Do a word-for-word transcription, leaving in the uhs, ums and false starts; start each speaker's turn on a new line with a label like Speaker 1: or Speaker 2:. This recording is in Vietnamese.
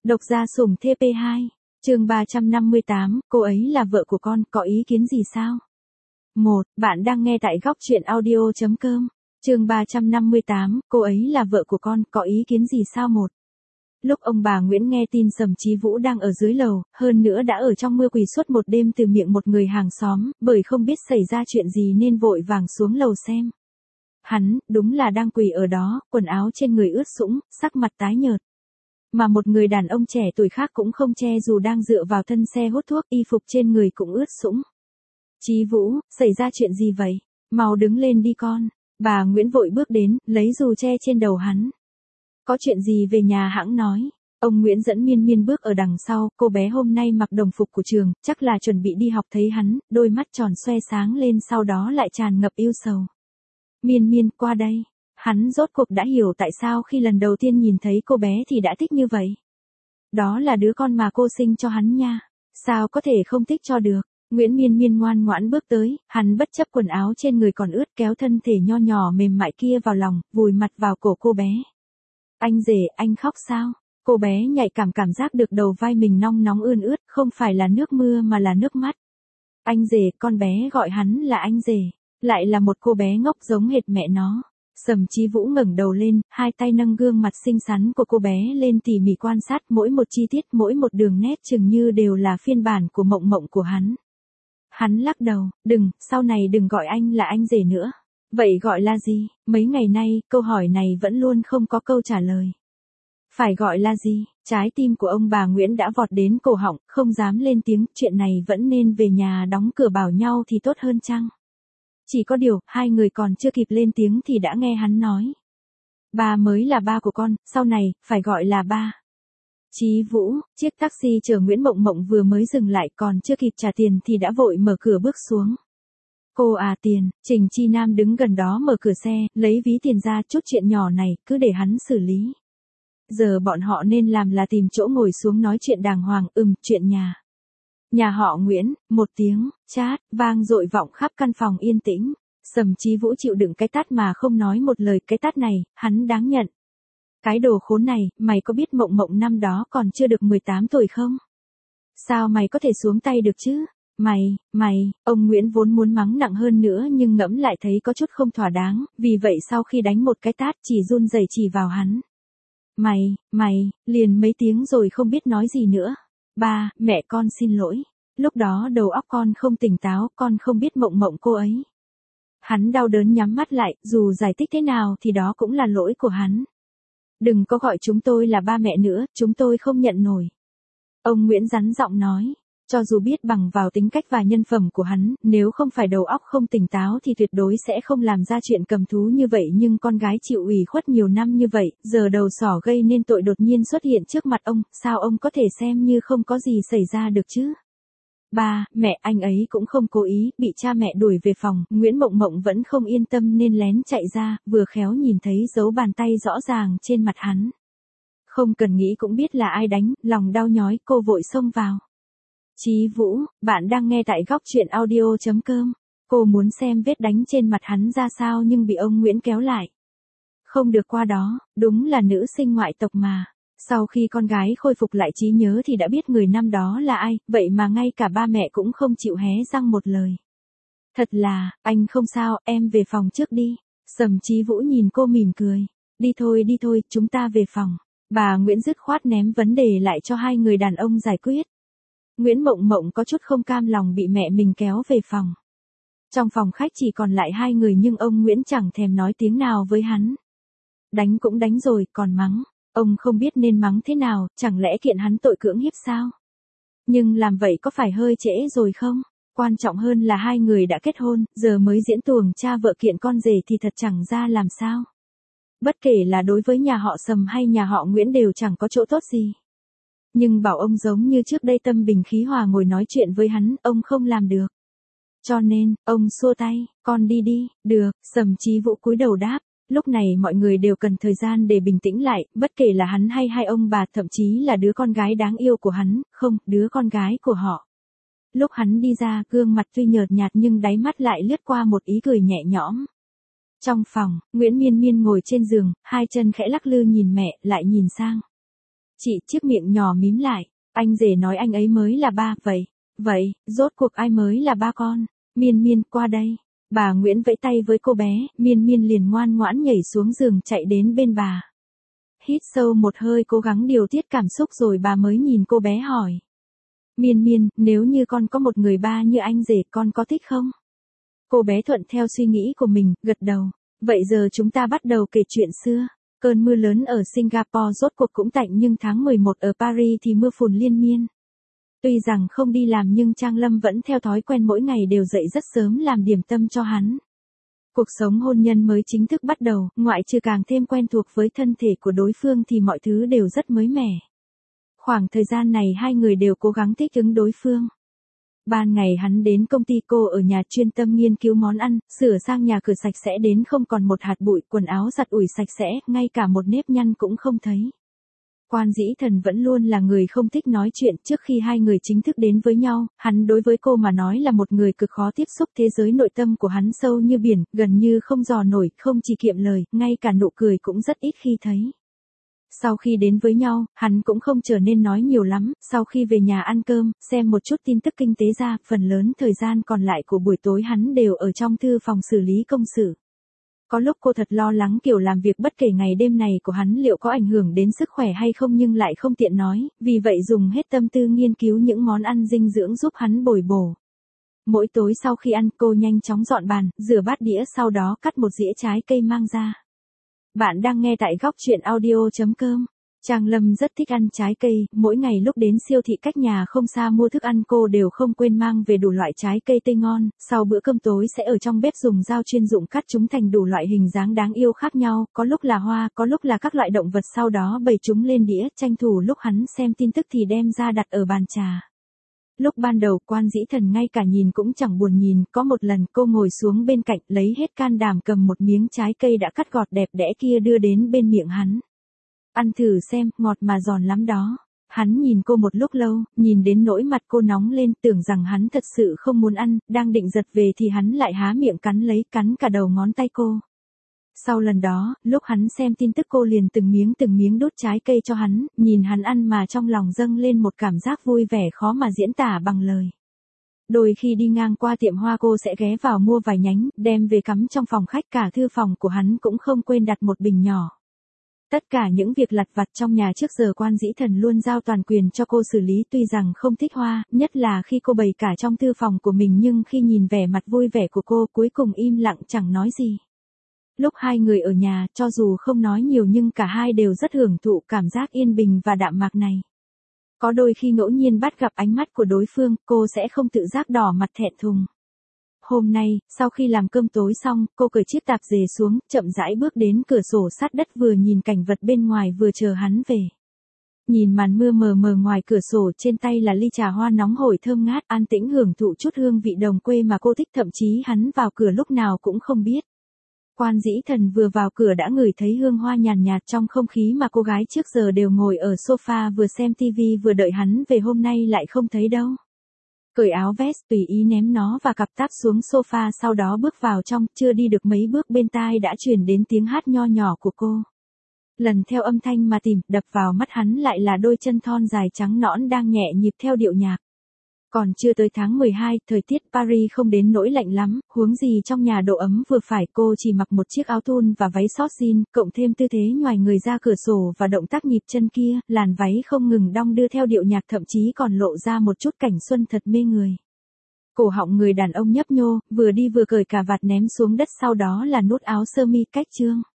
Speaker 1: Độc gia sủng thê pê hai, chương ba trăm năm mươi tám, cô ấy là vợ của con, có ý kiến gì sao? một. Bạn đang nghe tại góc truyện audio chấm com. Chương ba trăm năm mươi tám, cô ấy là vợ của con, có ý kiến gì sao? một. Lúc ông bà Nguyễn nghe tin Sầm Chí Vũ đang ở dưới lầu, hơn nữa đã ở trong mưa quỳ suốt một đêm từ miệng một người hàng xóm, bởi không biết xảy ra chuyện gì nên vội vàng xuống lầu xem. Hắn, đúng là đang quỳ ở đó, quần áo trên người ướt sũng, sắc mặt tái nhợt. Mà một người đàn ông trẻ tuổi khác cũng không che dù đang dựa vào thân xe hút thuốc, y phục trên người cũng ướt sũng. Chí Vũ, xảy ra chuyện gì vậy? Mau đứng lên đi con. Bà Nguyễn vội bước đến, lấy dù che trên đầu hắn. Có chuyện gì về nhà hãng nói. Ông Nguyễn dẫn Miên Miên bước ở đằng sau, cô bé hôm nay mặc đồng phục của trường, chắc là chuẩn bị đi học, thấy hắn, đôi mắt tròn xoe sáng lên, sau đó lại tràn ngập yêu sầu. Miên Miên, qua đây. Hắn rốt cuộc đã hiểu tại sao khi lần đầu tiên nhìn thấy cô bé thì đã thích như vậy. Đó là đứa con mà cô sinh cho hắn nha. Sao có thể không thích cho được. Nguyễn Miên Miên ngoan ngoãn bước tới, hắn bất chấp quần áo trên người còn ướt, kéo thân thể nho nhỏ mềm mại kia vào lòng, vùi mặt vào cổ cô bé. Anh rể, anh khóc sao? Cô bé nhạy cảm cảm giác được đầu vai mình nong nóng ươn ướt, không phải là nước mưa mà là nước mắt. Anh rể, con bé gọi hắn là anh rể, lại là một cô bé ngốc giống hệt mẹ nó. Sầm Chí Vũ ngẩng đầu lên, hai tay nâng gương mặt xinh xắn của cô bé lên tỉ mỉ quan sát mỗi một chi tiết, mỗi một đường nét chừng như đều là phiên bản của mộng mộng của hắn. Hắn lắc đầu, đừng, sau này đừng gọi anh là anh rể nữa. Vậy gọi là gì? Mấy ngày nay, câu hỏi này vẫn luôn không có câu trả lời. Phải gọi là gì? Trái tim của ông bà Nguyễn đã vọt đến cổ họng, không dám lên tiếng, chuyện này vẫn nên về nhà đóng cửa bảo nhau thì tốt hơn chăng? Chỉ có điều, hai người còn chưa kịp lên tiếng thì đã nghe hắn nói. Ba mới là ba của con, sau này, phải gọi là ba. Chí Vũ, chiếc taxi chở Nguyễn Mộng Mộng vừa mới dừng lại, còn chưa kịp trả tiền thì đã vội mở cửa bước xuống. Cô à tiền, Trình Chi Nam đứng gần đó mở cửa xe, lấy ví tiền ra, chút chuyện nhỏ này, cứ để hắn xử lý. Giờ bọn họ nên làm là tìm chỗ ngồi xuống nói chuyện đàng hoàng, ừm, chuyện nhà. Nhà họ Nguyễn, một tiếng, chát, vang dội vọng khắp căn phòng yên tĩnh. Sầm Chí Vũ chịu đựng cái tát mà không nói một lời, cái tát này, hắn đáng nhận. Cái đồ khốn này, mày có biết Mộng Mộng năm đó còn chưa được mười tám tuổi không? Sao mày có thể xuống tay được chứ? Mày, mày, ông Nguyễn vốn muốn mắng nặng hơn nữa nhưng ngẫm lại thấy có chút không thỏa đáng, vì vậy sau khi đánh một cái tát chỉ run rẩy chỉ vào hắn. Mày, mày, liền mấy tiếng rồi không biết nói gì nữa. Ba, mẹ con xin lỗi. Lúc đó đầu óc con không tỉnh táo, con không biết Mộng Mộng cô ấy. Hắn đau đớn nhắm mắt lại, dù giải thích thế nào thì đó cũng là lỗi của hắn. Đừng có gọi chúng tôi là ba mẹ nữa, chúng tôi không nhận nổi. Ông Nguyễn rắn giọng nói, cho dù biết bằng vào tính cách và nhân phẩm của hắn, nếu không phải đầu óc không tỉnh táo thì tuyệt đối sẽ không làm ra chuyện cầm thú như vậy, nhưng con gái chịu ủy khuất nhiều năm như vậy, giờ đầu sỏ gây nên tội đột nhiên xuất hiện trước mặt ông, sao ông có thể xem như không có gì xảy ra được chứ? Ba, mẹ, anh ấy cũng không cố ý, bị cha mẹ đuổi về phòng, Nguyễn Mộng Mộng vẫn không yên tâm nên lén chạy ra, vừa khéo nhìn thấy dấu bàn tay rõ ràng trên mặt hắn. Không cần nghĩ cũng biết là ai đánh, lòng đau nhói, cô vội xông vào. Chí Vũ, bạn đang nghe tại góc truyện audio chấm com. Cô muốn xem vết đánh trên mặt hắn ra sao nhưng bị ông Nguyễn kéo lại. Không được qua đó, đúng là nữ sinh ngoại tộc mà. Sau khi con gái khôi phục lại trí nhớ thì đã biết người năm đó là ai, vậy mà ngay cả ba mẹ cũng không chịu hé răng một lời. Thật là, anh không sao, em về phòng trước đi. Sầm Chí Vũ nhìn cô mỉm cười. Đi thôi đi thôi, chúng ta về phòng. Bà Nguyễn dứt khoát ném vấn đề lại cho hai người đàn ông giải quyết. Nguyễn Mộng Mộng có chút không cam lòng bị mẹ mình kéo về phòng. Trong phòng khách chỉ còn lại hai người nhưng ông Nguyễn chẳng thèm nói tiếng nào với hắn. Đánh cũng đánh rồi, còn mắng. Ông không biết nên mắng thế nào, chẳng lẽ kiện hắn tội cưỡng hiếp sao? Nhưng làm vậy có phải hơi trễ rồi không? Quan trọng hơn là hai người đã kết hôn, giờ mới diễn tuồng cha vợ kiện con rể thì thật chẳng ra làm sao. Bất kể là đối với nhà họ Sầm hay nhà họ Nguyễn đều chẳng có chỗ tốt gì. Nhưng bảo ông giống như trước đây tâm bình khí hòa ngồi nói chuyện với hắn, ông không làm được. Cho nên, ông xua tay, con đi đi, được, Sầm Chí Vũ cúi đầu đáp. Lúc này mọi người đều cần thời gian để bình tĩnh lại, bất kể là hắn hay hai ông bà, thậm chí là đứa con gái đáng yêu của hắn, không, đứa con gái của họ. Lúc hắn đi ra, gương mặt tuy nhợt nhạt nhưng đáy mắt lại lướt qua một ý cười nhẹ nhõm. Trong phòng, Nguyễn Miên Miên ngồi trên giường, hai chân khẽ lắc lư nhìn mẹ, lại nhìn sang. Chị chiếc miệng nhỏ mím lại. Anh rể nói anh ấy mới là ba, vậy, vậy, rốt cuộc ai mới là ba con? Miên Miên, qua đây. Bà Nguyễn vẫy tay với cô bé, Miên Miên liền ngoan ngoãn nhảy xuống giường chạy đến bên bà. Hít sâu một hơi cố gắng điều tiết cảm xúc rồi bà mới nhìn cô bé hỏi. Miên Miên, nếu như con có một người ba như anh rể con có thích không? Cô bé thuận theo suy nghĩ của mình, gật đầu. Vậy giờ chúng ta bắt đầu kể chuyện xưa. Cơn mưa lớn ở Singapore rốt cuộc cũng tạnh nhưng tháng mười một ở Paris thì mưa phùn liên miên. Tuy rằng không đi làm nhưng Trang Lâm vẫn theo thói quen mỗi ngày đều dậy rất sớm làm điểm tâm cho hắn. Cuộc sống hôn nhân mới chính thức bắt đầu, ngoại trừ càng thêm quen thuộc với thân thể của đối phương thì mọi thứ đều rất mới mẻ. Khoảng thời gian này hai người đều cố gắng thích ứng đối phương. Ban ngày hắn đến công ty, cô ở nhà chuyên tâm nghiên cứu món ăn, sửa sang nhà cửa sạch sẽ đến không còn một hạt bụi, quần áo giặt ủi sạch sẽ, ngay cả một nếp nhăn cũng không thấy. Quan Dĩ Thần vẫn luôn là người không thích nói chuyện. Trước khi hai người chính thức đến với nhau, hắn đối với cô mà nói là một người cực khó tiếp xúc. Thế giới nội tâm của hắn sâu như biển, gần như không dò nổi, không chỉ kiệm lời, ngay cả nụ cười cũng rất ít khi thấy. Sau khi đến với nhau, hắn cũng không trở nên nói nhiều lắm. Sau khi về nhà ăn cơm, xem một chút tin tức kinh tế ra, phần lớn thời gian còn lại của buổi tối hắn đều ở trong thư phòng xử lý công sự. Có lúc cô thật lo lắng kiểu làm việc bất kể ngày đêm này của hắn liệu có ảnh hưởng đến sức khỏe hay không nhưng lại không tiện nói, vì vậy dùng hết tâm tư nghiên cứu những món ăn dinh dưỡng giúp hắn bồi bổ. Mỗi tối sau khi ăn cô nhanh chóng dọn bàn, rửa bát đĩa sau đó cắt một dĩa trái cây mang ra. Bạn đang nghe tại góc truyện audio chấm com. Trang Lâm rất thích ăn trái cây, mỗi ngày lúc đến siêu thị cách nhà không xa mua thức ăn cô đều không quên mang về đủ loại trái cây tươi ngon, sau bữa cơm tối sẽ ở trong bếp dùng dao chuyên dụng cắt chúng thành đủ loại hình dáng đáng yêu khác nhau, có lúc là hoa, có lúc là các loại động vật sau đó bày chúng lên đĩa, tranh thủ lúc hắn xem tin tức thì đem ra đặt ở bàn trà. Lúc ban đầu Quan Dĩ Thần ngay cả nhìn cũng chẳng buồn nhìn, có một lần cô ngồi xuống bên cạnh lấy hết can đảm cầm một miếng trái cây đã cắt gọt đẹp đẽ kia đưa đến bên miệng hắn. Ăn thử xem, ngọt mà giòn lắm đó. Hắn nhìn cô một lúc lâu, nhìn đến nỗi mặt cô nóng lên, tưởng rằng hắn thật sự không muốn ăn, đang định giật về thì hắn lại há miệng cắn lấy, cắn cả đầu ngón tay cô. Sau lần đó, lúc hắn xem tin tức cô liền từng miếng từng miếng đút trái cây cho hắn, nhìn hắn ăn mà trong lòng dâng lên một cảm giác vui vẻ khó mà diễn tả bằng lời. Đôi khi đi ngang qua tiệm hoa cô sẽ ghé vào mua vài nhánh, đem về cắm trong phòng khách, cả thư phòng của hắn cũng không quên đặt một bình nhỏ. Tất cả những việc lặt vặt trong nhà trước giờ Quan Dĩ Thần luôn giao toàn quyền cho cô xử lý, tuy rằng không thích hoa, nhất là khi cô bày cả trong thư phòng của mình nhưng khi nhìn vẻ mặt vui vẻ của cô cuối cùng im lặng chẳng nói gì. Lúc hai người ở nhà, cho dù không nói nhiều nhưng cả hai đều rất hưởng thụ cảm giác yên bình và đạm mạc này. Có đôi khi ngẫu nhiên bắt gặp ánh mắt của đối phương, cô sẽ không tự giác đỏ mặt thẹn thùng. Hôm nay, sau khi làm cơm tối xong, cô cởi chiếc tạp dề xuống, chậm rãi bước đến cửa sổ sát đất vừa nhìn cảnh vật bên ngoài vừa chờ hắn về. Nhìn màn mưa mờ mờ ngoài cửa sổ, trên tay là ly trà hoa nóng hổi thơm ngát, an tĩnh hưởng thụ chút hương vị đồng quê mà cô thích, thậm chí hắn vào cửa lúc nào cũng không biết. Quan Dĩ Thần vừa vào cửa đã ngửi thấy hương hoa nhàn nhạt trong không khí mà cô gái trước giờ đều ngồi ở sofa vừa xem tivi vừa đợi hắn về hôm nay lại không thấy đâu. Cởi áo vest tùy ý ném nó và cặp táp xuống sofa sau đó bước vào trong, chưa đi được mấy bước bên tai đã truyền đến tiếng hát nho nhỏ của cô. Lần theo âm thanh mà tìm, đập vào mắt hắn lại là đôi chân thon dài trắng nõn đang nhẹ nhịp theo điệu nhạc. Còn chưa tới tháng mười hai, thời tiết Paris không đến nỗi lạnh lắm, huống gì trong nhà độ ấm vừa phải, cô chỉ mặc một chiếc áo thun và váy short jean, cộng thêm tư thế nhoài người ra cửa sổ và động tác nhịp chân kia, làn váy không ngừng đong đưa theo điệu nhạc thậm chí còn lộ ra một chút cảnh xuân thật mê người. Cổ họng người đàn ông nhấp nhô, vừa đi vừa cởi cà vạt ném xuống đất sau đó là nút áo sơ mi cách chương.